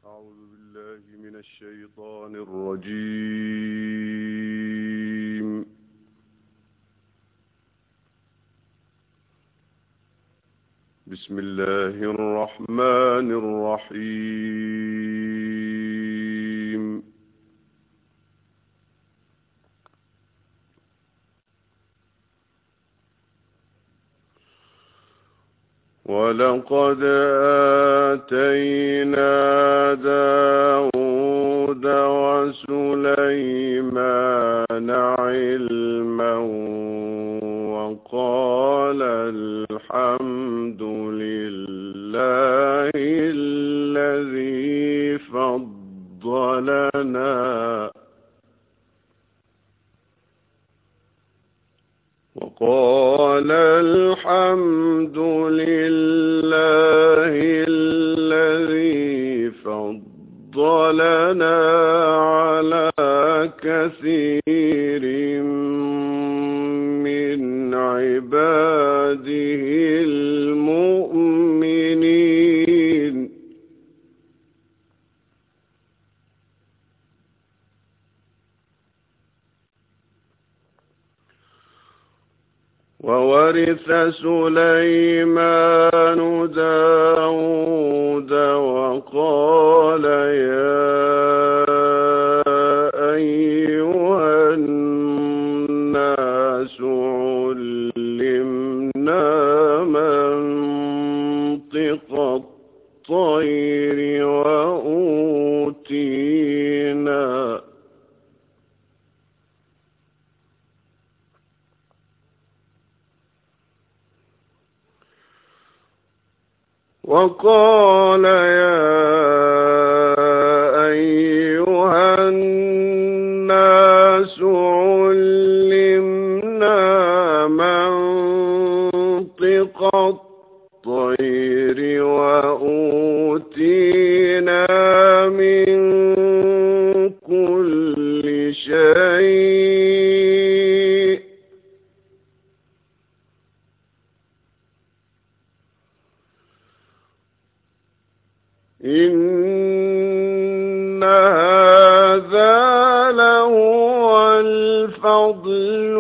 أعوذ بالله من الشيطان الرجيم. بسم الله الرحمن الرحيم. ولقد آتينا داود وسليمان علما وقال الحمد لله الذي فضلنا على كثير من عباده المؤمنين. وورث سليمان داود وقال يا أيها الناس علمنا منطق الطير وقال يا أيها الناس علمنا منطق الطير وأوتينا من كل شيء إن هذا لهو الفضل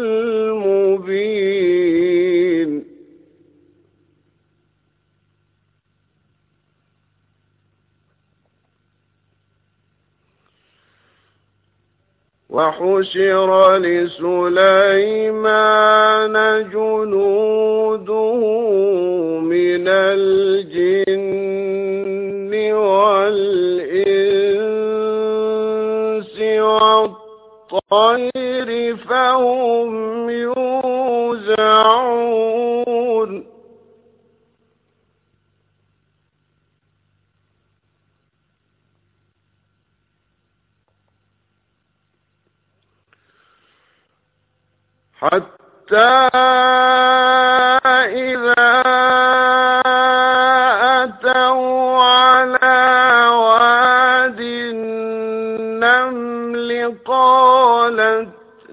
المبين. وحشر لسليمان جنوده من الجن والإنس والطير فهم يوزعون. حتى إذا أتوا على واد النمل قالت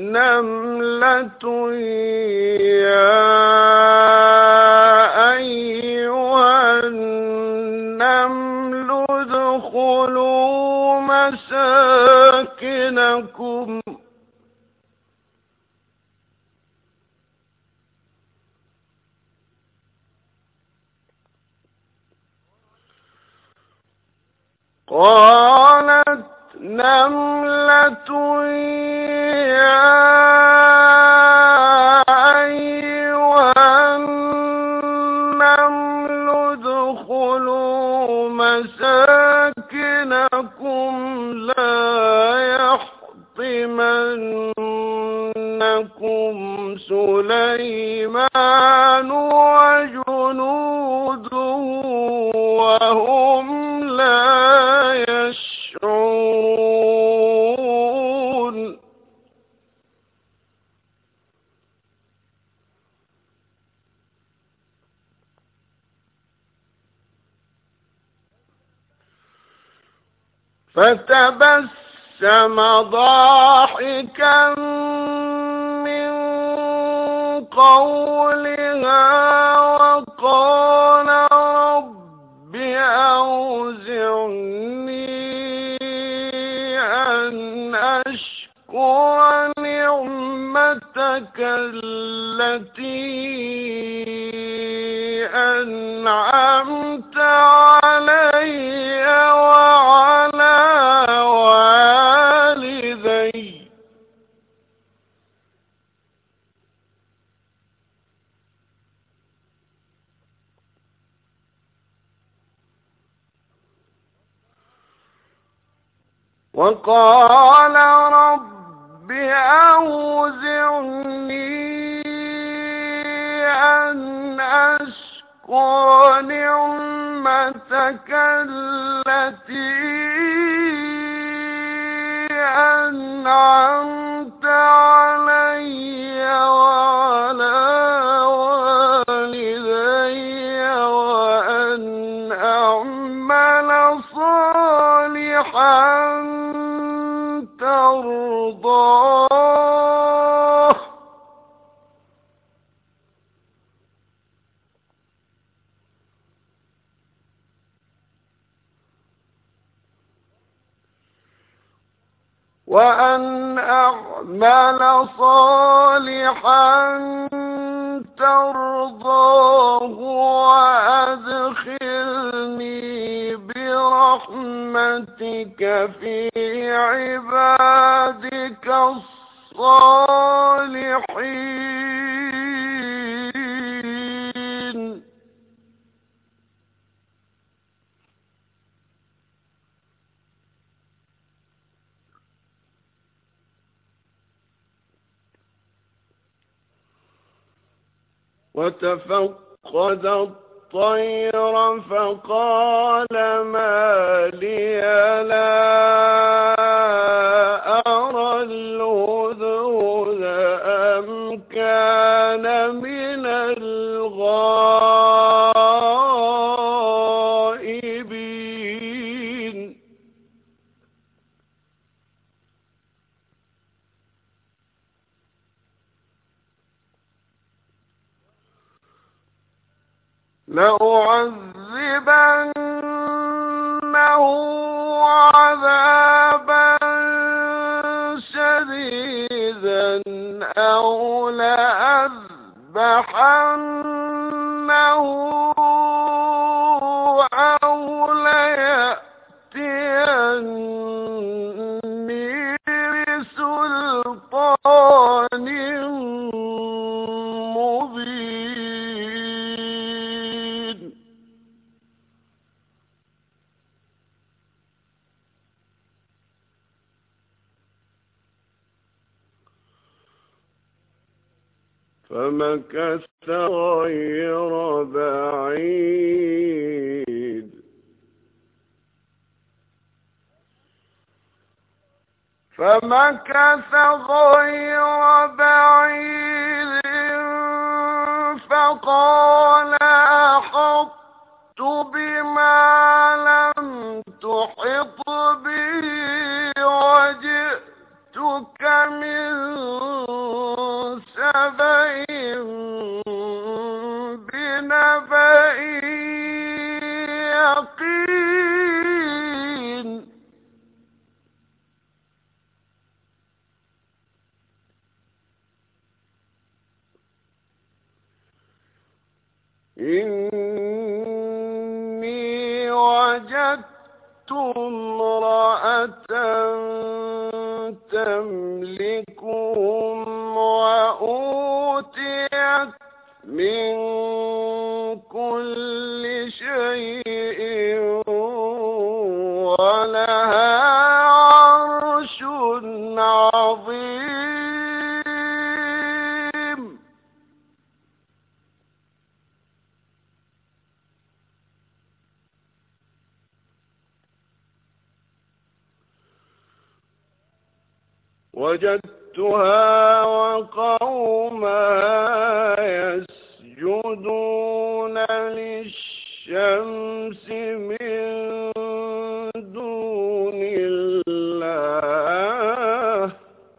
نملة يا أيها النمل ادخلوا مساكنكم قالت نملة يا أيها النمل ادخلوا مساكنكم لا يحطمنكم سليمان وجنوده وهم لا يشعرون. فتبسم ضاحكا من قولها وقال رب أوزعني أنعمت علي وعلى والدي وقال رب أوزعني أن أشكر نعمتك التي أنعمت علي وعلى والدي وأن أعمل صالحا ترضاه وأن أعمل صالحا ترضاه وأدخلني برحمتك في عبادك الصالحين. وتفقد الطير فقال ما لي لا أرى الهدهد أم كان من الغائبين. لأعذبنه عذابا شديدا أو لأذبحنه أو ليأتيني بسلطان مبين. فمكث غير بعيد فقال أحطت بما لم تحط به وجئتك من سبأ بنبأ يقين. إني وجدت امرأة تملكهم وأوتيت من كل شيء ولها عرش عظيم. وجدتها وقومها يسجدون للشمس من دون الله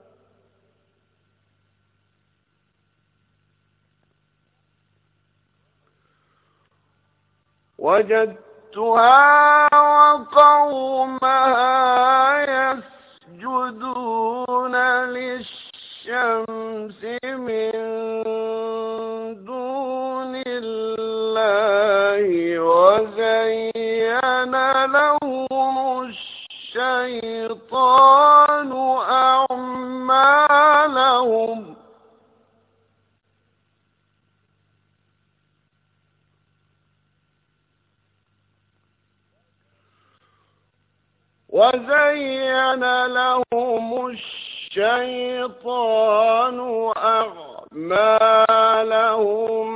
يسجدون للشمس من دون الله وزين لهم الشيطان أعمالهم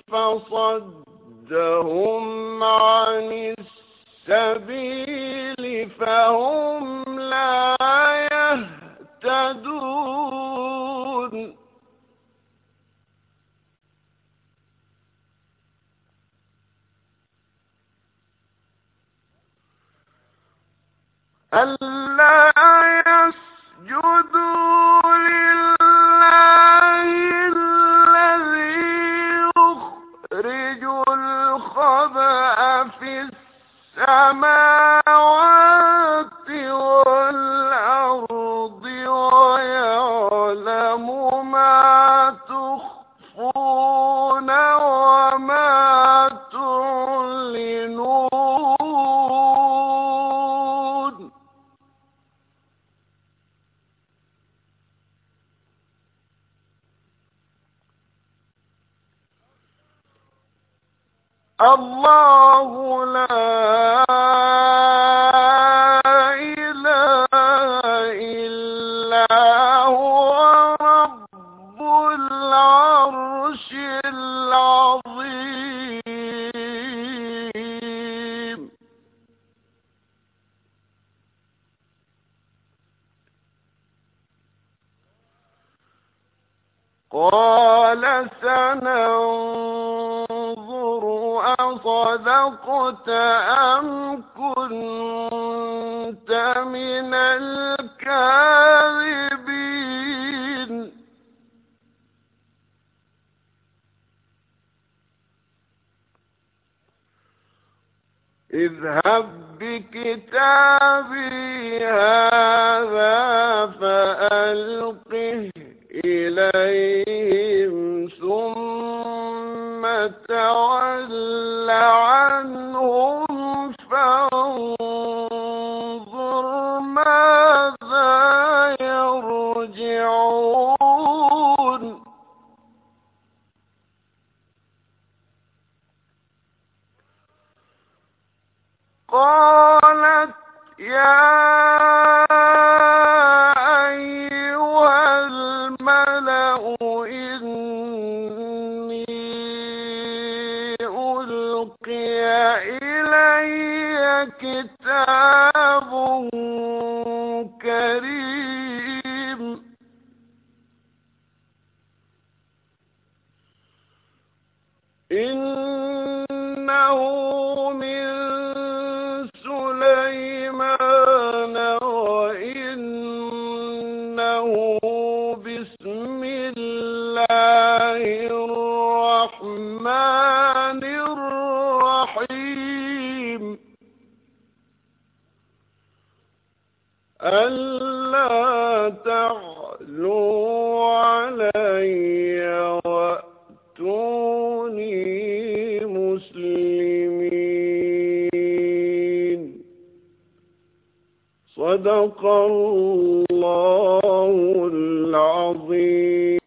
فصدهم عن السبيل فهم لا يهتدون ألا يسجدوا لله الذي يخرج الخبأ في السماوات والأرض ويعلم ما تخفون وما تعلنون الله لا إله إلا هو رب العرش العظيم قال سننظر أصدقت أم كنت من الكاذبين اذهب بكتابي هذا فألقه إليهم ثم تول عنهم فانظر ماذا يرجعون قالت يا أيها الملأ إني ألقي إلي كتاب كريم إنه من سليمان وإنه بسم الله الرحمن الرحيم ألا تعلوا علي وأتوني مسلمين صدق الله